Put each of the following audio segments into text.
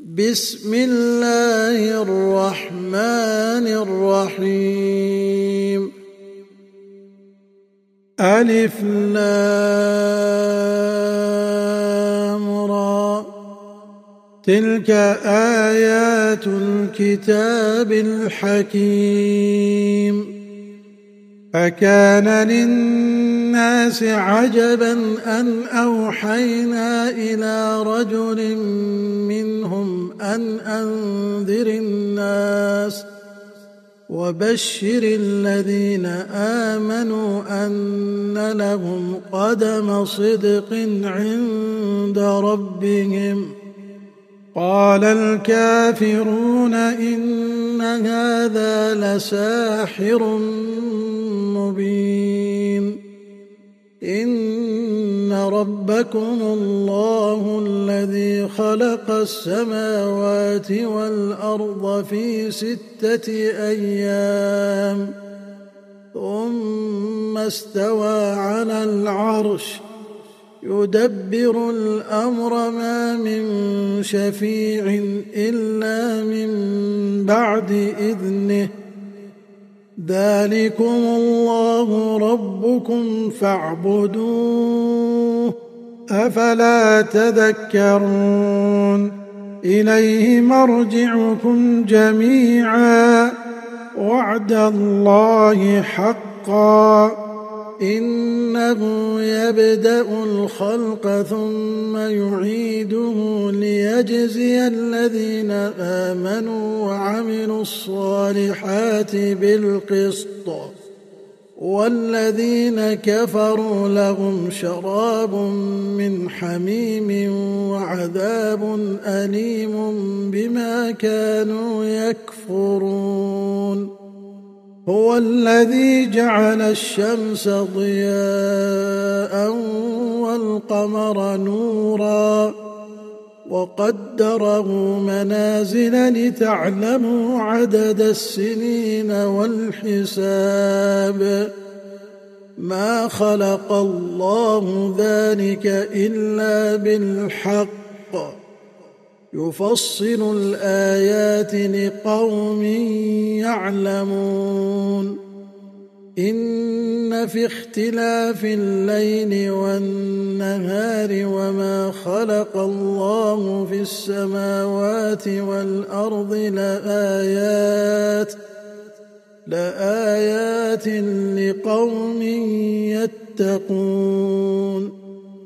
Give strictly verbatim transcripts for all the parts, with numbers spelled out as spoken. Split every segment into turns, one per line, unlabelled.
بسم الله الرحمن الرحيم. ألف لام را. تلك آيات الكتاب الحكيم. فكان للناس عجبا أن أوحينا إلى رجل منهم أن أنذر الناس وبشر الذين آمنوا أن لهم قدم صدق عند ربهم. قال الكافرون إن هذا لساحر مبين. إن ربكم الله الذي خلق السماوات والأرض في ستة أيام ثم استوى على العرش يدبر الأمر ما من شفيع إلا من بعد إذنه. ذلكم الله ربكم فاعبدوه أفلا تذكرون. إليه مرجعكم جميعا وعد الله حقا. إنه يبدأ الخلق ثم يعيده ليجزي الذين آمنوا وعملوا الصالحات بالقسط والذين كفروا لهم شراب من حميم وعذاب أليم بما كانوا يكفرون. هو الذي جعل الشمس ضياء والقمر نورا وقدره منازل لتعلموا عدد السنين والحساب. ما خلق الله ذلك إلا بالحق يفصل الآيات لقوم يعلمون. إن في اختلاف الليل والنهار وما خلق الله في السماوات والأرض لآيات لآيات لقوم يتقون.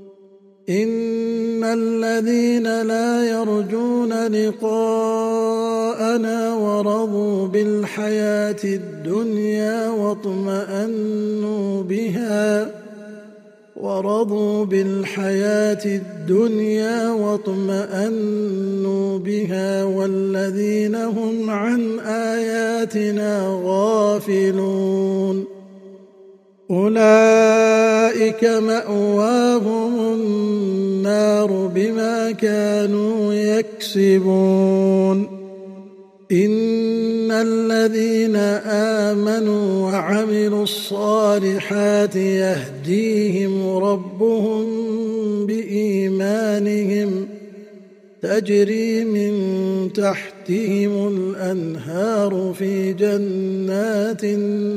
إن الذين لا يرجون لقاءنا ورضوا بالحياة الدنيا واطمأنوا بها ورضوا بالحياة الدنيا واطمأنوا بها والذين هم عن آياتنا غافلون أولئك مأواهم النار بما كانوا يكسبون. إن الذين آمنوا وعملوا الصالحات يهديهم ربهم بإيمانهم تجري من تحتهم الأنهار في جنات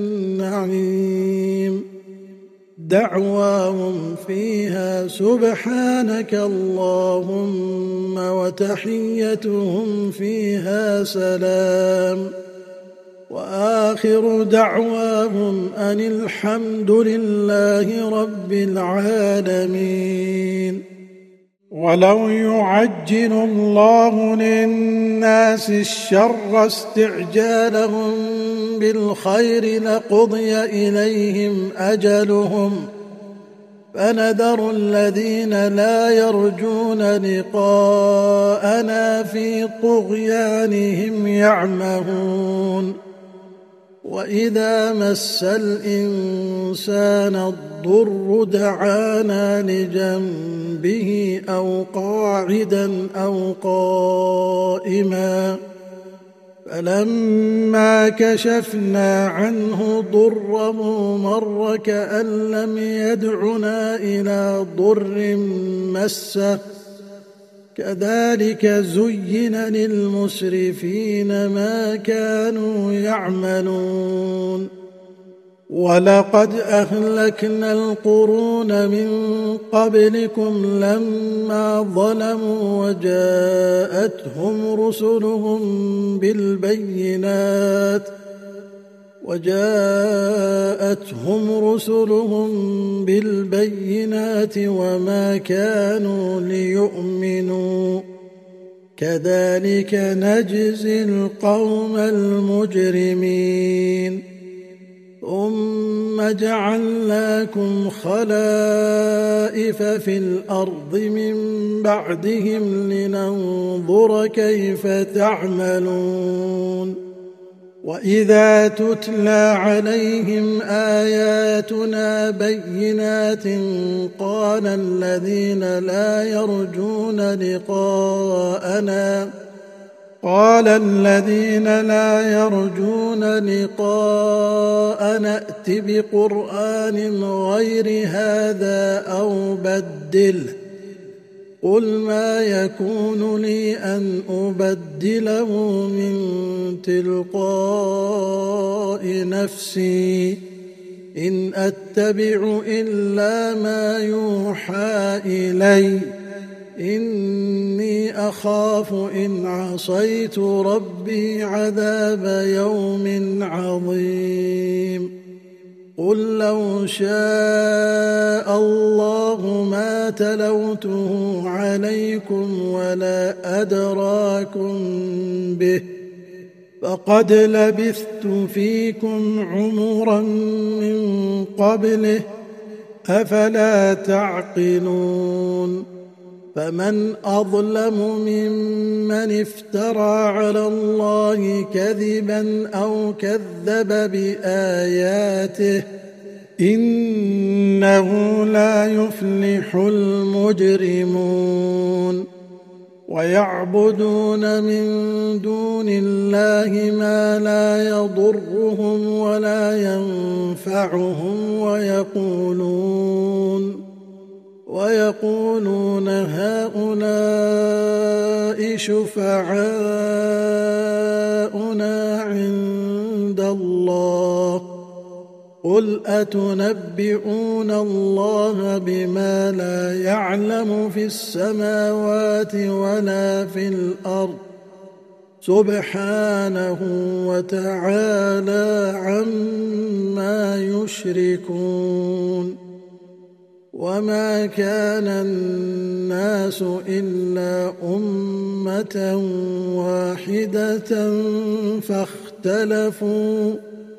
النعيم دعواهم فيها سبحانك اللهم وتحيتهم فيها سلام وآخر دعواهم أن الحمد لله رب العالمين. ولو يعجل الله للناس الشر استعجالهم بالخير لقضي إليهم أجلهم فنذر الذين لا يرجون لقاءنا في طغيانهم يعمهون. وإذا مس الإنسان الضر دعانا لجنبه أو قاعدا أو قائما فلما كشفنا عنه ضره مر كأن لم يدعنا إلى ضر مسه كذلك زين للمسرفين ما كانوا يعملون ولقد أهلكنا القرون من قبلكم لما ظلموا وجاءتهم رسلهم بالبينات وجاءتهم رسلهم بالبينات وما كانوا ليؤمنوا كذلك نجزي القوم المجرمين ثم جعلناكم خلائف في الأرض من بعدهم لننظر كيف تعملون وإذا تتلى عليهم آياتنا بينات قال الذين لا يرجون لقاءنا قال الذين لا يرجون لقاءنا ائت بقرآن غير هذا أو بدله قل ما يكون لي أن أبدله من تلقاء نفسي إن أتبع إلا ما يوحى إلي إني أخاف إن عصيت ربي عذاب يوم عظيم قل لو شاء الله ما تلوته عليكم ولا أدراكم به فقد لبثت فيكم عمرا من قبله أفلا تعقلون فمن أظلم ممن افترى على الله كذبا أو كذب بآياته إنه لا يفلح المجرمون ويعبدون من دون الله ما لا يضرهم ولا ينفعهم ويقولون ويقولون هؤلاء شفعاؤنا عند الله قل أتنبئون الله بما لا يعلم في السماوات ولا في الأرض سبحانه وتعالى عما يشركون وما كان الناس إلا أمة واحدة فاختلفوا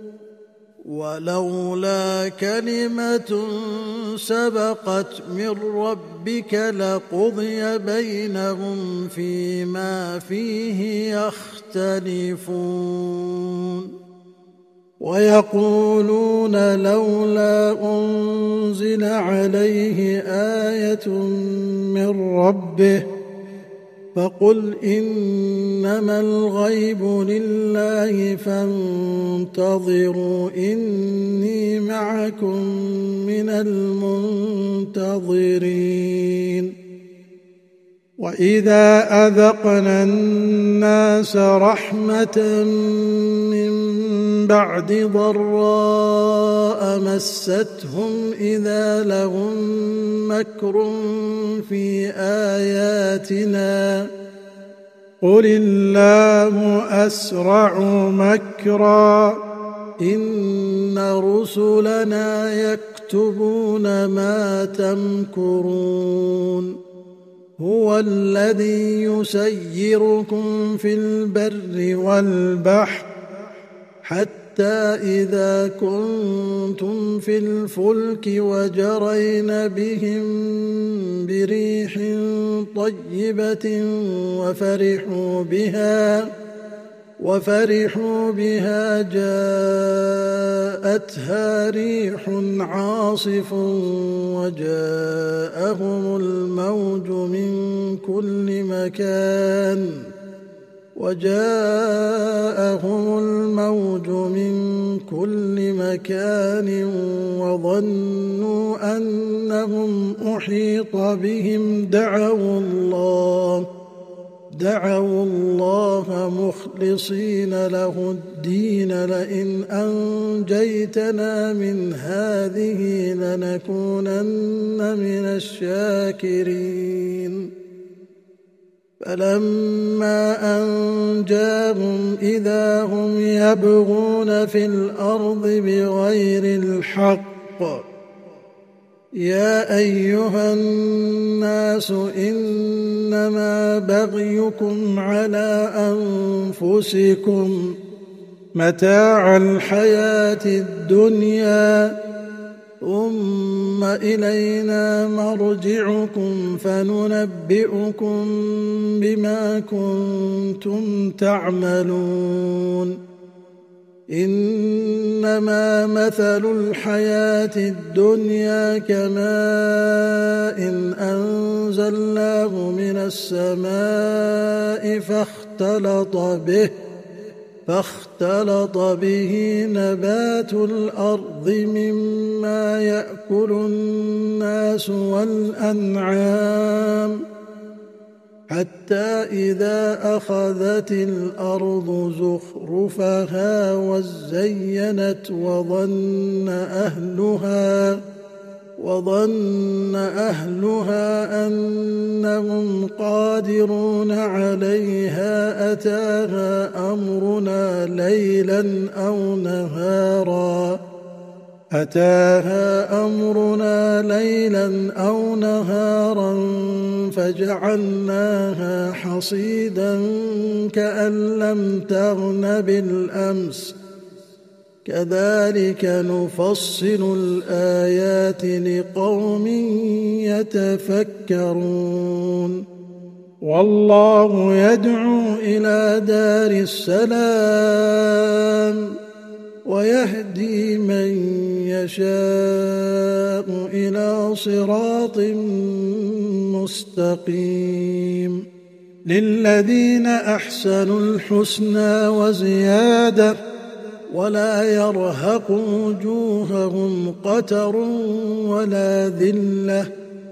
ولولا كلمة سبقت من ربك لقضي بينهم فيما فيه يختلفون ويقولون لولا أنزل عليه آية من ربه فقل إنما الغيب لله فانتظروا إني معكم من المنتظرين وإذا أذقنا الناس رحمة من بعد ضراء مستهم إذا لهم مكر في آياتنا قل الله أسرع مكرا إن رسلنا يكتبون ما تمكرون هو الذي يسيركم في البر والبحر حتى إذا كنتم في الفلك وجرين بهم بريح طيبة وفرحوا بها وفرحوا بها جاءتها ريح عاصف وجاءهم الموج من كل مكان وجاءهم الموج من كل مكان وظنوا أنهم أحيط بهم دعوا الله دعوا الله مخلصين له الدين لئن أنجيتنا من هذه لنكونن من الشاكرين فلما أنجاهم إذا هم يبغون في الأرض بغير الحق يا أيها الناس إنما بغيكم على أنفسكم متاع الحياة الدنيا ثم إلينا مرجعكم فننبئكم بما كنتم تعملون إنما مثل الحياة الدنيا كماء إن أنزلناه من السماء فاختلط به فاختلط به نبات الأرض مما يأكل الناس والأنعام حتى إذا أخذت الأرض زخرفها وزينت وظن أهلها وظن أهلها أنهم قادرون عليها أتاها أمرنا ليلا أو نهارا أتاها أمرنا ليلا أو نهارا فجعلناها حصيدا كأن لم تغن بالأمس كذلك نفصل الآيات لقوم يتفكرون والله يدعو إلى دار السلام ويهدي من يشاء إلى صراط مستقيم للذين أحسنوا الحسنى وزيادة ولا يرهق وجوههم قتر ولا ذلة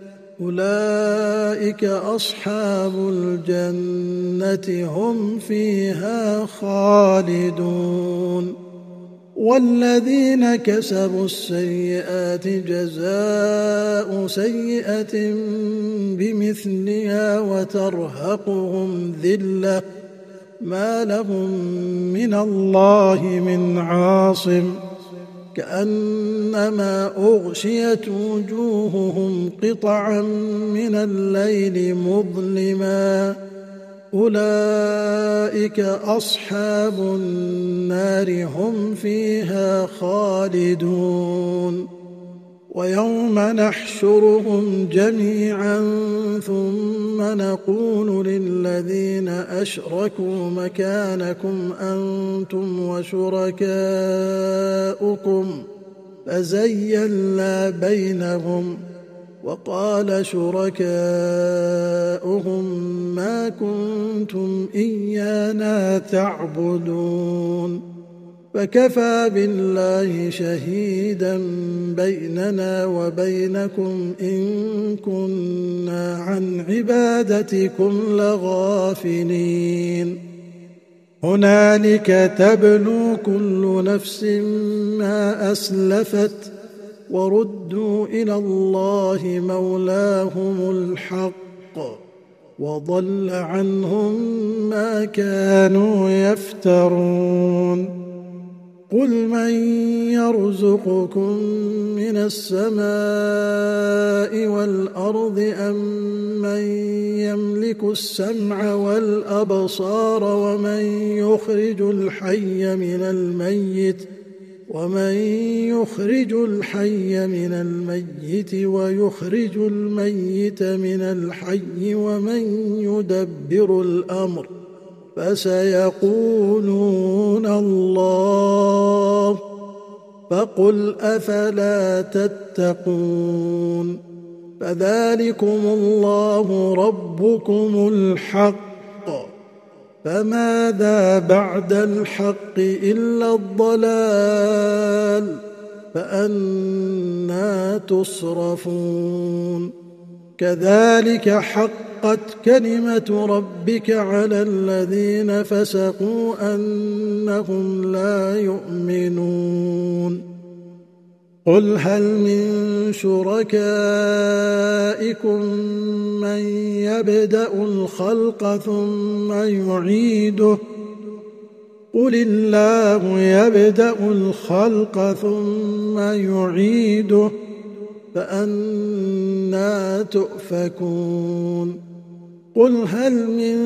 أولئك أصحاب الجنة هم فيها خالدون والذين كسبوا السيئات جزاء سيئة بمثلها وترهقهم ذلة ما لهم من الله من عاصم كأنما أغشيت وجوههم قطعا من الليل مظلما أولئك أصحاب النار هم فيها خالدون ويوم نحشرهم جميعا ثم نقول للذين أشركوا مكانكم أنتم وشركاؤكم فزيّلنا بينهم وقال شركاؤهم ما كنتم إيانا تعبدون فكفى بالله شهيدا بيننا وبينكم إن كنا عن عبادتكم لغافلين هنالك تبلو كل نفس ما أسلفت وردوا إلى الله مولاهم الحق وضل عنهم ما كانوا يفترون قل من يرزقكم من السماء والأرض أم من يملك السمع والأبصار ومن يخرج الحي من الميت ومن يخرج الحي من الميت ويخرج الميت من الحي ومن يدبر الأمر فسيقولون الله فقل أفلا تتقون فذلكم الله ربكم الحق فماذا بعد الحق إلا الضلال فأنى تصرفون كذلك حقت كلمة ربك على الذين فسقوا أنهم لا يؤمنون قل هل من شركائكم من يبدأ الخلق ثم يعيده قل الله يبدأ الخلق ثم يعيده فأنى تؤفكون قل هل من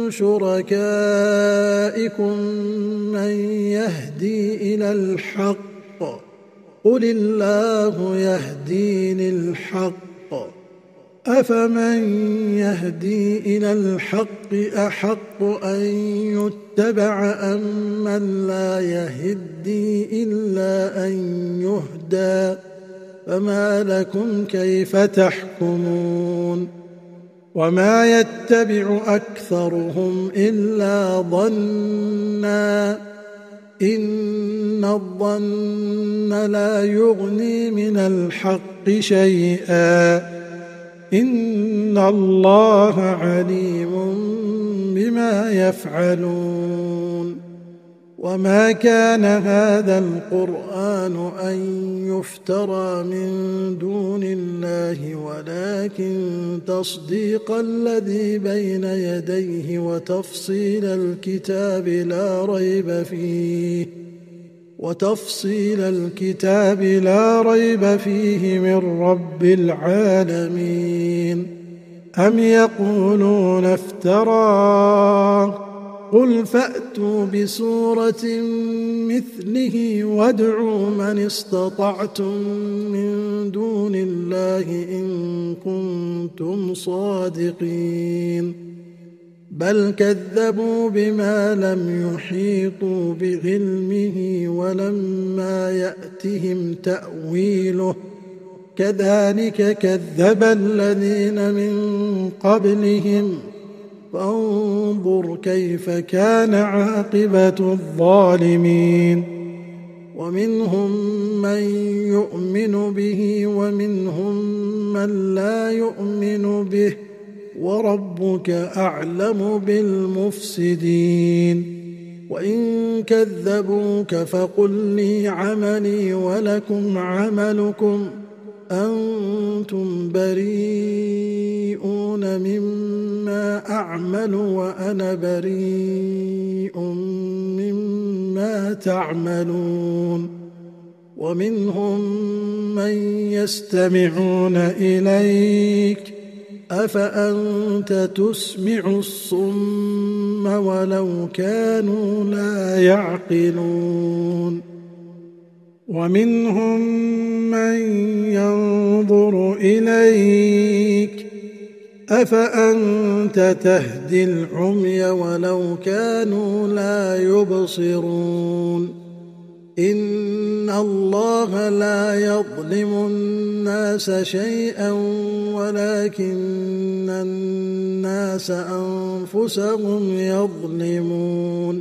شركائكم من يهدي إلى الحق قل الله يهدي للحق أفمن يهدي إلى الحق أحق أن يتبع أم من لا يهدي إلا أن يهدى فما لكم كيف تحكمون وما يتبع أكثرهم إلا ظنًّا إن الظن لا يغني من الحق شيئا إن الله عليم بما يفعلون وما كان هذا القرآن أن يفترى من دون الله ولكن تصديق الذي بين يديه وتفصيل الكتاب لا ريب فيه وتفصيل الكتاب لا ريب فيه من رب العالمين أم يقولون افتراه قل فأتوا بسورة مثله وادعوا من استطعتم من دون الله إن كنتم صادقين بل كذبوا بما لم يحيطوا بعلمه ولما يأتهم تأويله كذلك كذب الذين من قبلهم فانظر كيف كان عاقبة الظالمين ومنهم من يؤمن به ومنهم من لا يؤمن به وربك أعلم بالمفسدين وإن كذبوك فقل لي عملي ولكم عملكم أنتم بريئون مما أعمل وأنا بريء مما تعملون ومنهم من يستمعون إليك أفأنت تسمع الصم ولو كانوا لا يعقلون ومنهم من ينظر إليك أفأنت تهدي العمي ولو كانوا لا يبصرون إن الله لا يظلم الناس شيئا ولكن الناس أنفسهم يظلمون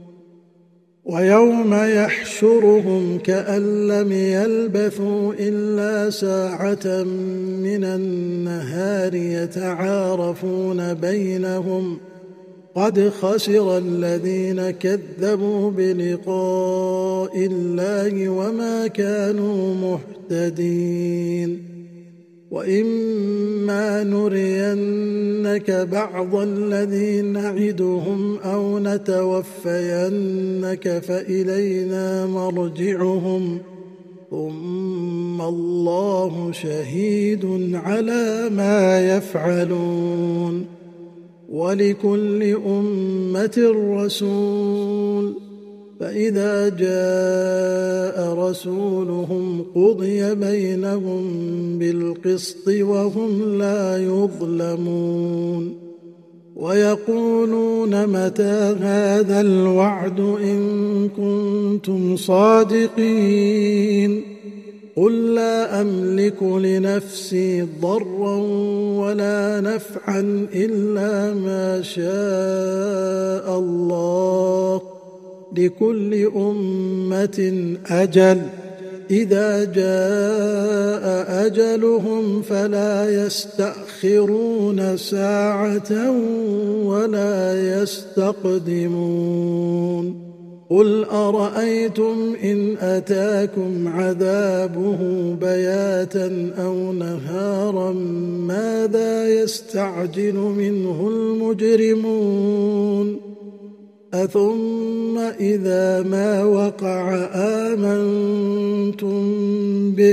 ويوم يحشرهم كأن لم يلبثوا إلا ساعة من النهار يتعارفون بينهم قد خسر الذين كذبوا بلقاء الله وما كانوا مهتدين وإما نرينك بعض الذي نعدهم أو نتوفينك فإلينا مرجعهم ثم الله شهيد على ما يفعلون ولكل أمة رسول فإذا جاء رسولهم قضي بينهم بالقسط وهم لا يظلمون ويقولون متى هذا الوعد إن كنتم صادقين قل لا أملك لنفسي ضرا ولا نفعا إلا ما شاء الله، لكل أمة أجل، إذا جاء أجلهم فلا يستأخرون ساعة ولا يستقدمون. قل أرأيتم إن أتاكم عذابه بياتا أو نهارا ماذا يستعجل منه المجرمون؟ أثم إذا ما وقع آمنتم به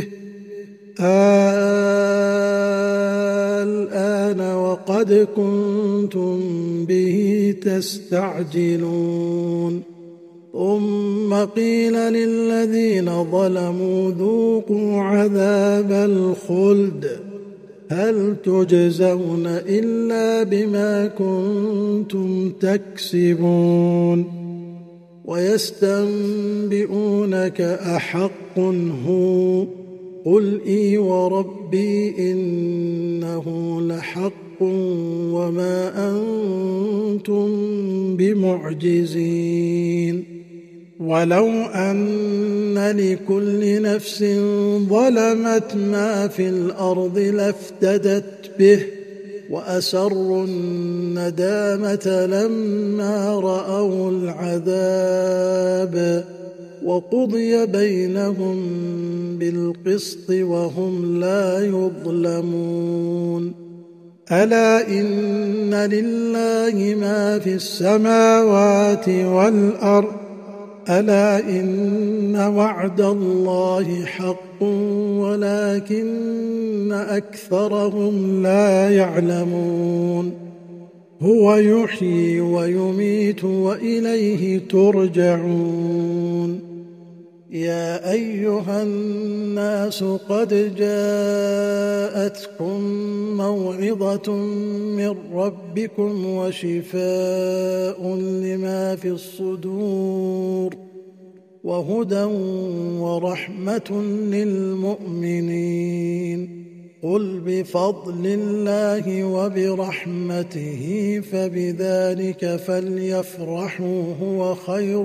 الآن وقد كنتم به تستعجلون. ثم قيل للذين ظلموا ذوقوا عذاب الخلد هل تجزون إلا بما كنتم تكسبون. ويستنبئونك أحق هو؟ قل إي وربي إنه لحق وما أنتم بمعجزين. ولو أن لكل نفس ظلمت ما في الأرض لافتدت به وأسروا الندامة لما رأوا العذاب وقضي بينهم بالقسط وهم لا يظلمون. ألا إن لله ما في السماوات والأرض ألا إن وعد الله حق ولكن أكثرهم لا يعلمون. هو يحيي ويميت وإليه ترجعون. يا أيها الناس قد جاءتكم موعظة من ربكم وشفاء لما في الصدور وهدى ورحمة للمؤمنين. قل بفضل الله وبرحمته فبذلك فليفرحوا هو خير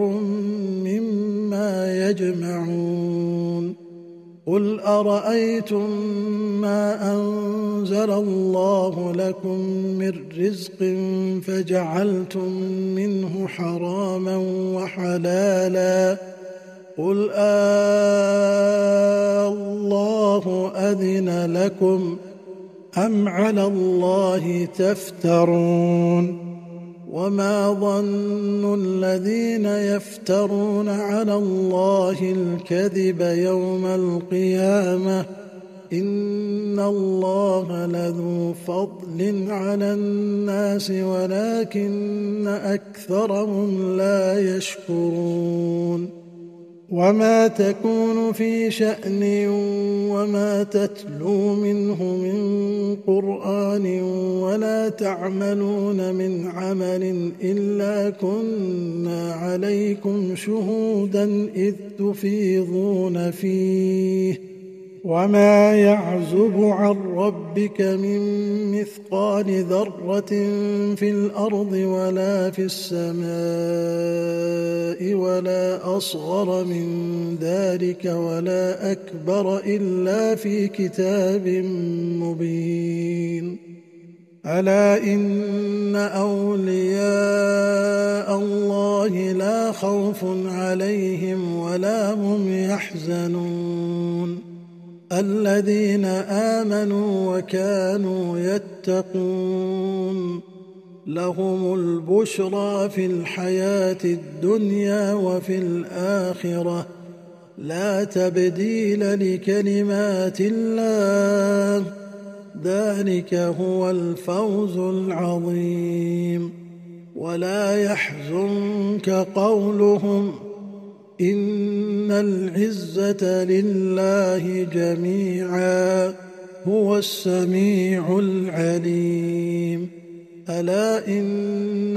مما يجمعون. قل أرأيتم ما أنزل الله لكم من رزق فجعلتم منه حراما وحلالا قل الله أذن لكم أم على الله تفترون. وما ظن الذين يفترون على الله الكذب يوم القيامة إن الله لذو فضل على الناس ولكن أكثرهم لا يشكرون. وما تكون في شأن وما تتلو منه من قرآن ولا تعملون من عمل إلا كنا عليكم شهودا إذ تفيضون فيه. وما يعزب عن ربك من مثقال ذرة في الأرض ولا في السماء ولا أصغر من ذلك ولا أكبر إلا في كتاب مبين. ألا إن أولياء الله لا خوف عليهم ولا هم يحزنون الذين آمنوا وكانوا يتقون لهم البشرى في الحياة الدنيا وفي الآخرة لا تبديل لكلمات الله ذلك هو الفوز العظيم. ولا يحزنك قولهم إن العزة لله جميعا هو السميع العليم. ألا إن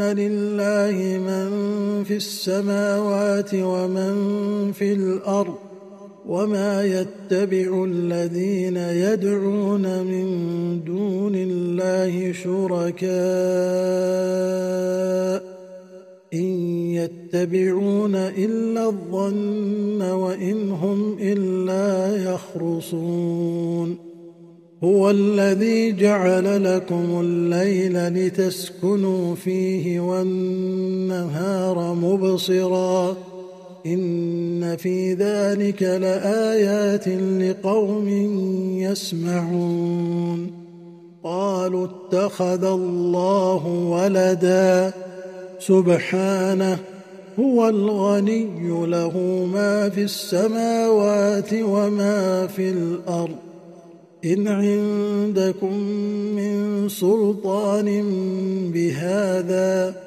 لله من في السماوات ومن في الأرض وما يتبع الذين يدعون من دون الله شركاء إن يتبعون إلا الظن وإن هم إلا يخرصون هو الذي جعل لكم الليل لتسكنوا فيه والنهار مبصرا إن في ذلك لآيات لقوم يسمعون قالوا اتخذ الله ولدا سبحانه هو الغني له ما في السماوات وما في الأرض إن عندكم من سلطان بهذا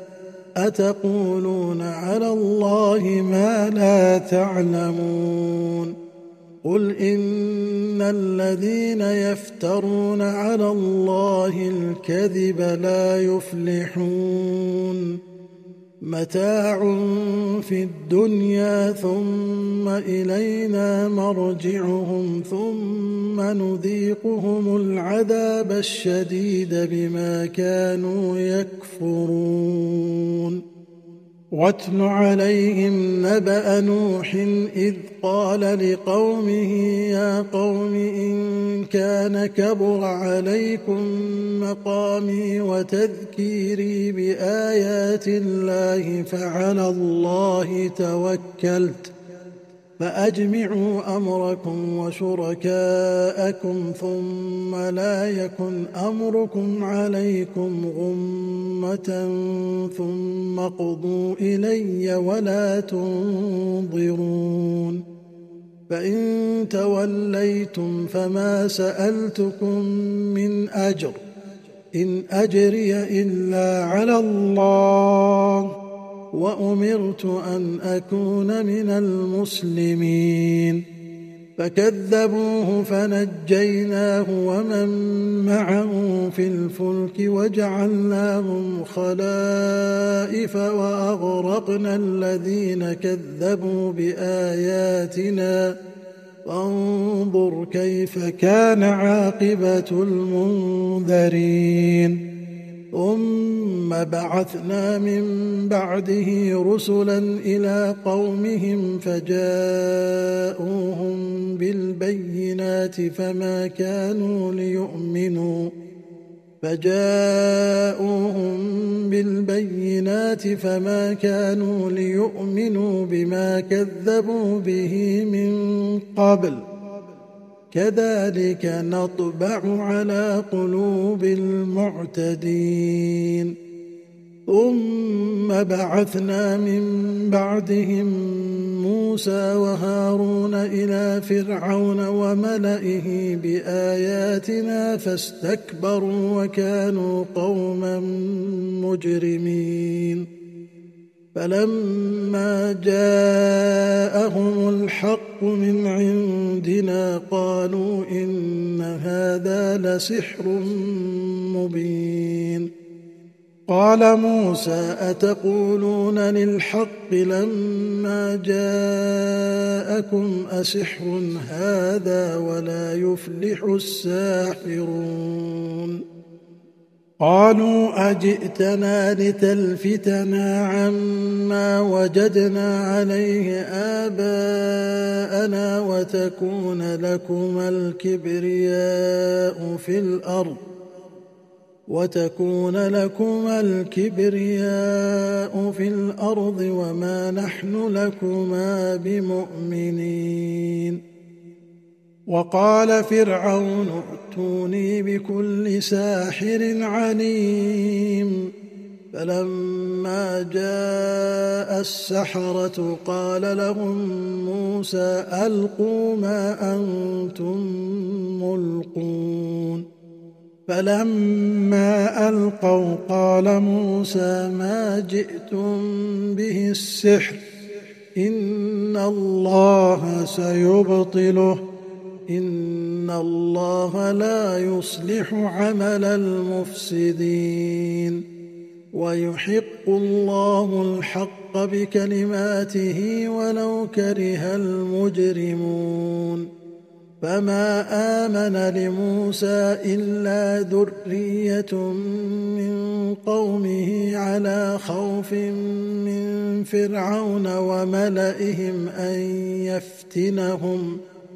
أتقولون على الله ما لا تعلمون قل إن الذين يفترون على الله الكذب لا يفلحون متاع في الدنيا ثم إلينا مرجعهم ثم نذيقهم العذاب الشديد بما كانوا يكفرون واتل عليهم نبأ نوح إذ قال لقومه يا قوم إن كان كبر عليكم مقامي وتذكيري بآيات الله فعلى الله توكلت فأجمعوا أمركم وشركاءكم ثم لا يكن أمركم عليكم غمة ثم اقضوا إلي ولا تنظرون فإن توليتم فما سألتكم من أجر إن أجري إلا على الله وأمرت أن أكون من المسلمين فكذبوه فنجيناه ومن معه في الفلك وجعلناهم خلائف وأغرقنا الذين كذبوا بآياتنا فانظر كيف كان عاقبة المنذرين ثم بعثنا من بعده رسلا إلى قومهم فجاءوهم بالبينات فما كانوا ليؤمنوا فجاءوهم بالبينات فما كانوا ليؤمنوا بما كذبوا به من قبل كذلك نطبع على قلوب المعتدين ثم بعثنا من بعدهم موسى وهارون إلى فرعون وملئه بآياتنا فاستكبروا وكانوا قوما مجرمين فلما جاءهم الحق من عندنا قالوا إن هذا لسحر مبين قال موسى أتقولون للحق لما جاءكم أسحر هذا ولا يفلح الساحرون قالوا أجئتنا لتلفتنا عما وجدنا عليه آباءنا وتكون لكما الكبرياء في الأرض وتكون لكما الكبرياء في الأرض وما نحن لكما بمؤمنين وقال فرعون ائتوني بكل ساحر عليم فلما جاء السحرة قال لهم موسى ألقوا ما أنتم ملقون فلما ألقوا قال موسى ما جئتم به السحر إن الله سيبطله إن الله لا يصلح عمل المفسدين ويحق الله الحق بكلماته ولو كره المجرمون فما آمن لموسى إلا ذرية من قومه على خوف من فرعون وملئهم أن يفتنهم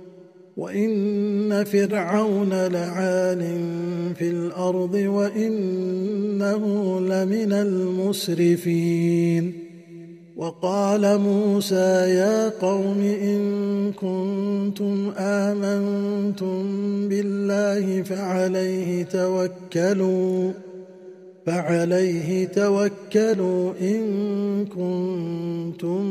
وإن فرعون لعال في الأرض وإنه لمن المسرفين وقال موسى يا قوم إن كنتم آمنتم بالله فعليه توكلوا فعليه توكلوا إن كنتم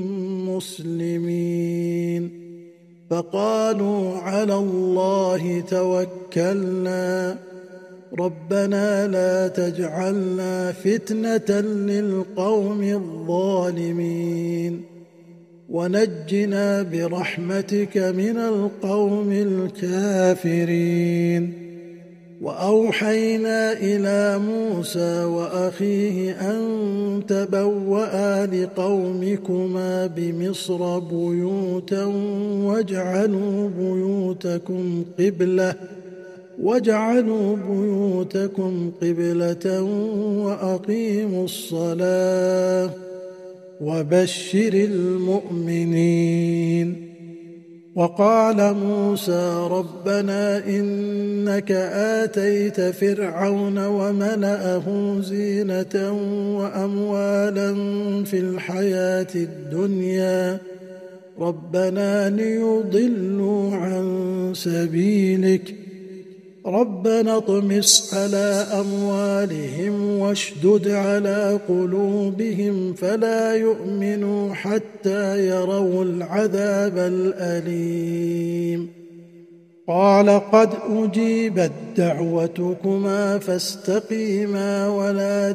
مسلمين فقالوا على الله توكلنا ربنا لا تجعلنا فتنة للقوم الظالمين ونجنا برحمتك من القوم الكافرين وأوحينا إلى موسى وأخيه أن تبوأ لقومكما بمصر بيوتا واجعلوا بيوتكم قبلة واجعلوا بيوتكم قبلة وأقيموا الصلاة وبشر المؤمنين وقال موسى ربنا إنك آتيت فرعون وملأه زينة وأموالا في الحياة الدنيا ربنا ليضلوا عن سبيلك ربنا اطمس على أموالهم واشدد على قلوبهم فلا يؤمنوا حتى يروا العذاب الأليم قال قد أجيبت دعوتكما فاستقيما ولا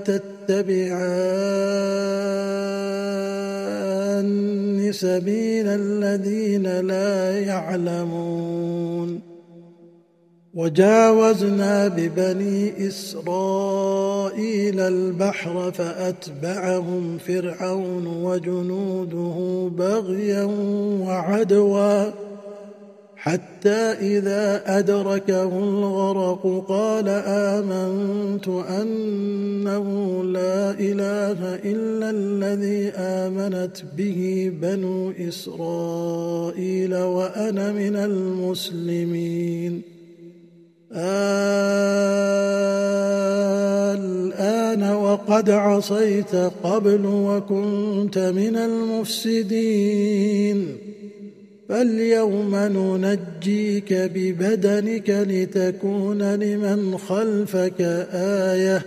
تتبعان سبيل الذين لا يعلمون وجاوزنا ببني إسرائيل البحر فأتبعهم فرعون وجنوده بغيا وعدوا حتى إذا أدركه الغرق قال آمنت أنه لا إله إلا الذي آمنت به بنو إسرائيل وأنا من المسلمين الآن وقد عصيت قبل وكنت من المفسدين فاليوم ننجيك ببدنك لتكون لمن خلفك آية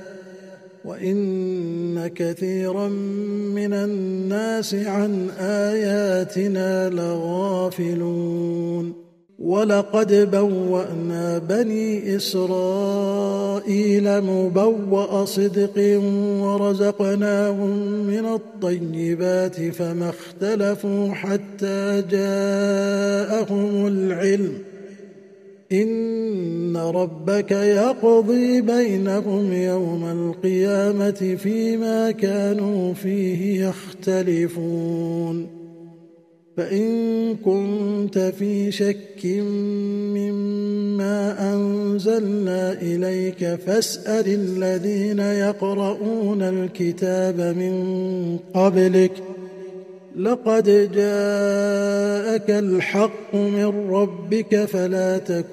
وإن كثيرا من الناس عن آياتنا لغافلون ولقد بوأنا بني إسرائيل مبوأ صدق ورزقناهم من الطيبات فما اختلفوا حتى جاءهم العلم إن ربك يقضي بينهم يوم القيامة فيما كانوا فيه يختلفون فإن كنت في شك مما أنزلنا إليك فاسأل الذين يقرؤون الكتاب من قبلك لقد جاءك الحق من ربك فلا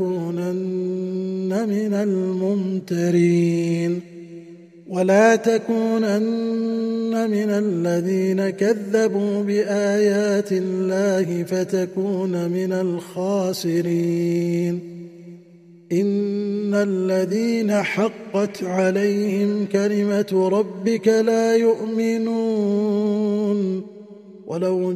تكونن من الممترين ولا تكونن من الذين كذبوا بآيات الله فتكون من الخاسرين إن الذين حقت عليهم كلمة ربك لا يؤمنون ولو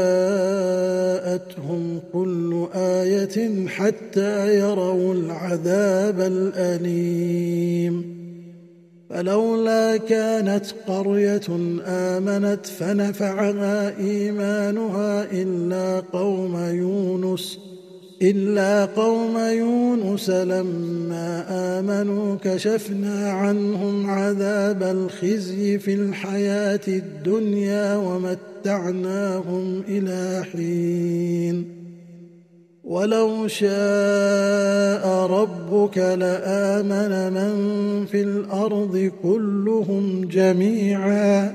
جاءتهم كل آية حتى يروا العذاب الأليم فلولا كانت قرية آمنت فنفعها إيمانها إلا قوم يونس إلا قوم يونس لما آمنوا كشفنا عنهم عذاب الخزي في الحياة الدنيا ومتعناهم إلى حين ولو شاء ربك لآمن من في الأرض كلهم جميعا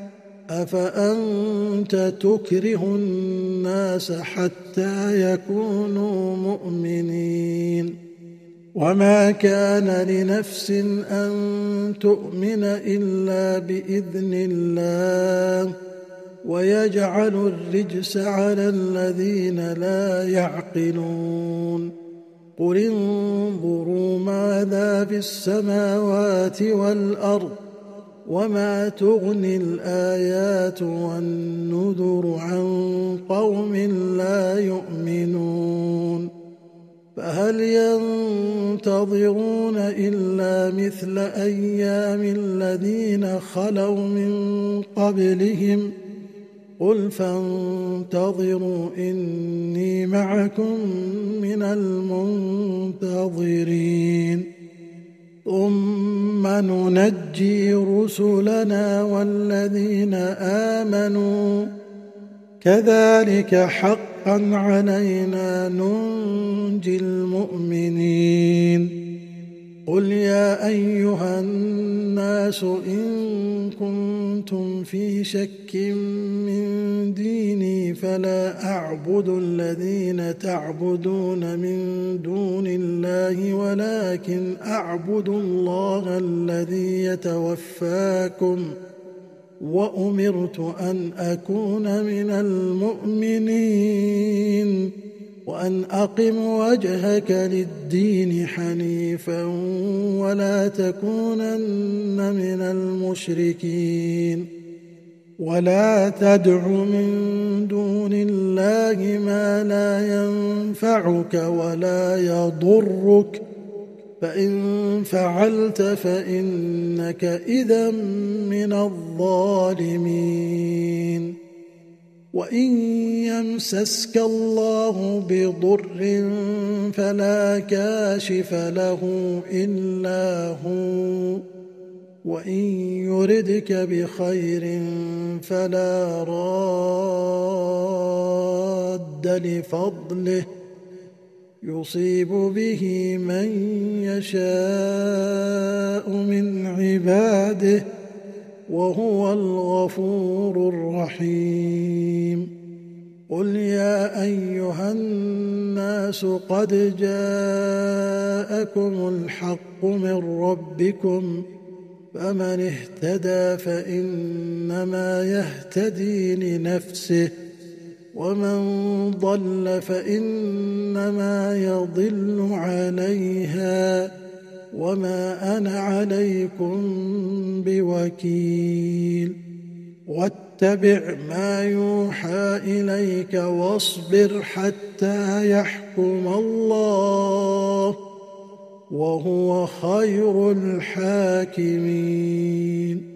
أفأنت تكره الناس حتى يكونوا مؤمنين وما كان لنفس أن تؤمن إلا بإذن الله ويجعل الرجس على الذين لا يعقلون قل انظروا ماذا في السماوات والأرض وما تغني الآيات والنذر عن قوم لا يؤمنون فهل ينتظرون إلا مثل أيام الذين خلوا من قبلهم قل فانتظروا إني معكم من المنتظرين ثم ننجي رسلنا والذين آمنوا كذلك حقا علينا ننجي المؤمنين قل يا أيها الناس إن كنتم في شك من ديني فلا أعبد الذين تعبدون من دون الله ولكن أعبد الله الذي يتوفاكم وأمرت أن أكون من المؤمنين وأن أقم وجهك للدين حنيفا ولا تكونن من المشركين ولا تدع من دون الله ما لا ينفعك ولا يضرك فإن فعلت فإنك إذا من الظالمين وإن يمسسك الله بضر فلا كاشف له إلا هو وإن يردك بخير فلا راد لفضله يصيب به من يشاء من عباده وهو الغفور الرحيم قل يا أيها الناس قد جاءكم الحق من ربكم فمن اهتدى فإنما يهتدي لنفسه ومن ضل فإنما يضل عليها وما أنا عليكم بوكيل واتبع ما يوحى إليك واصبر حتى يحكم الله وهو خير الحاكمين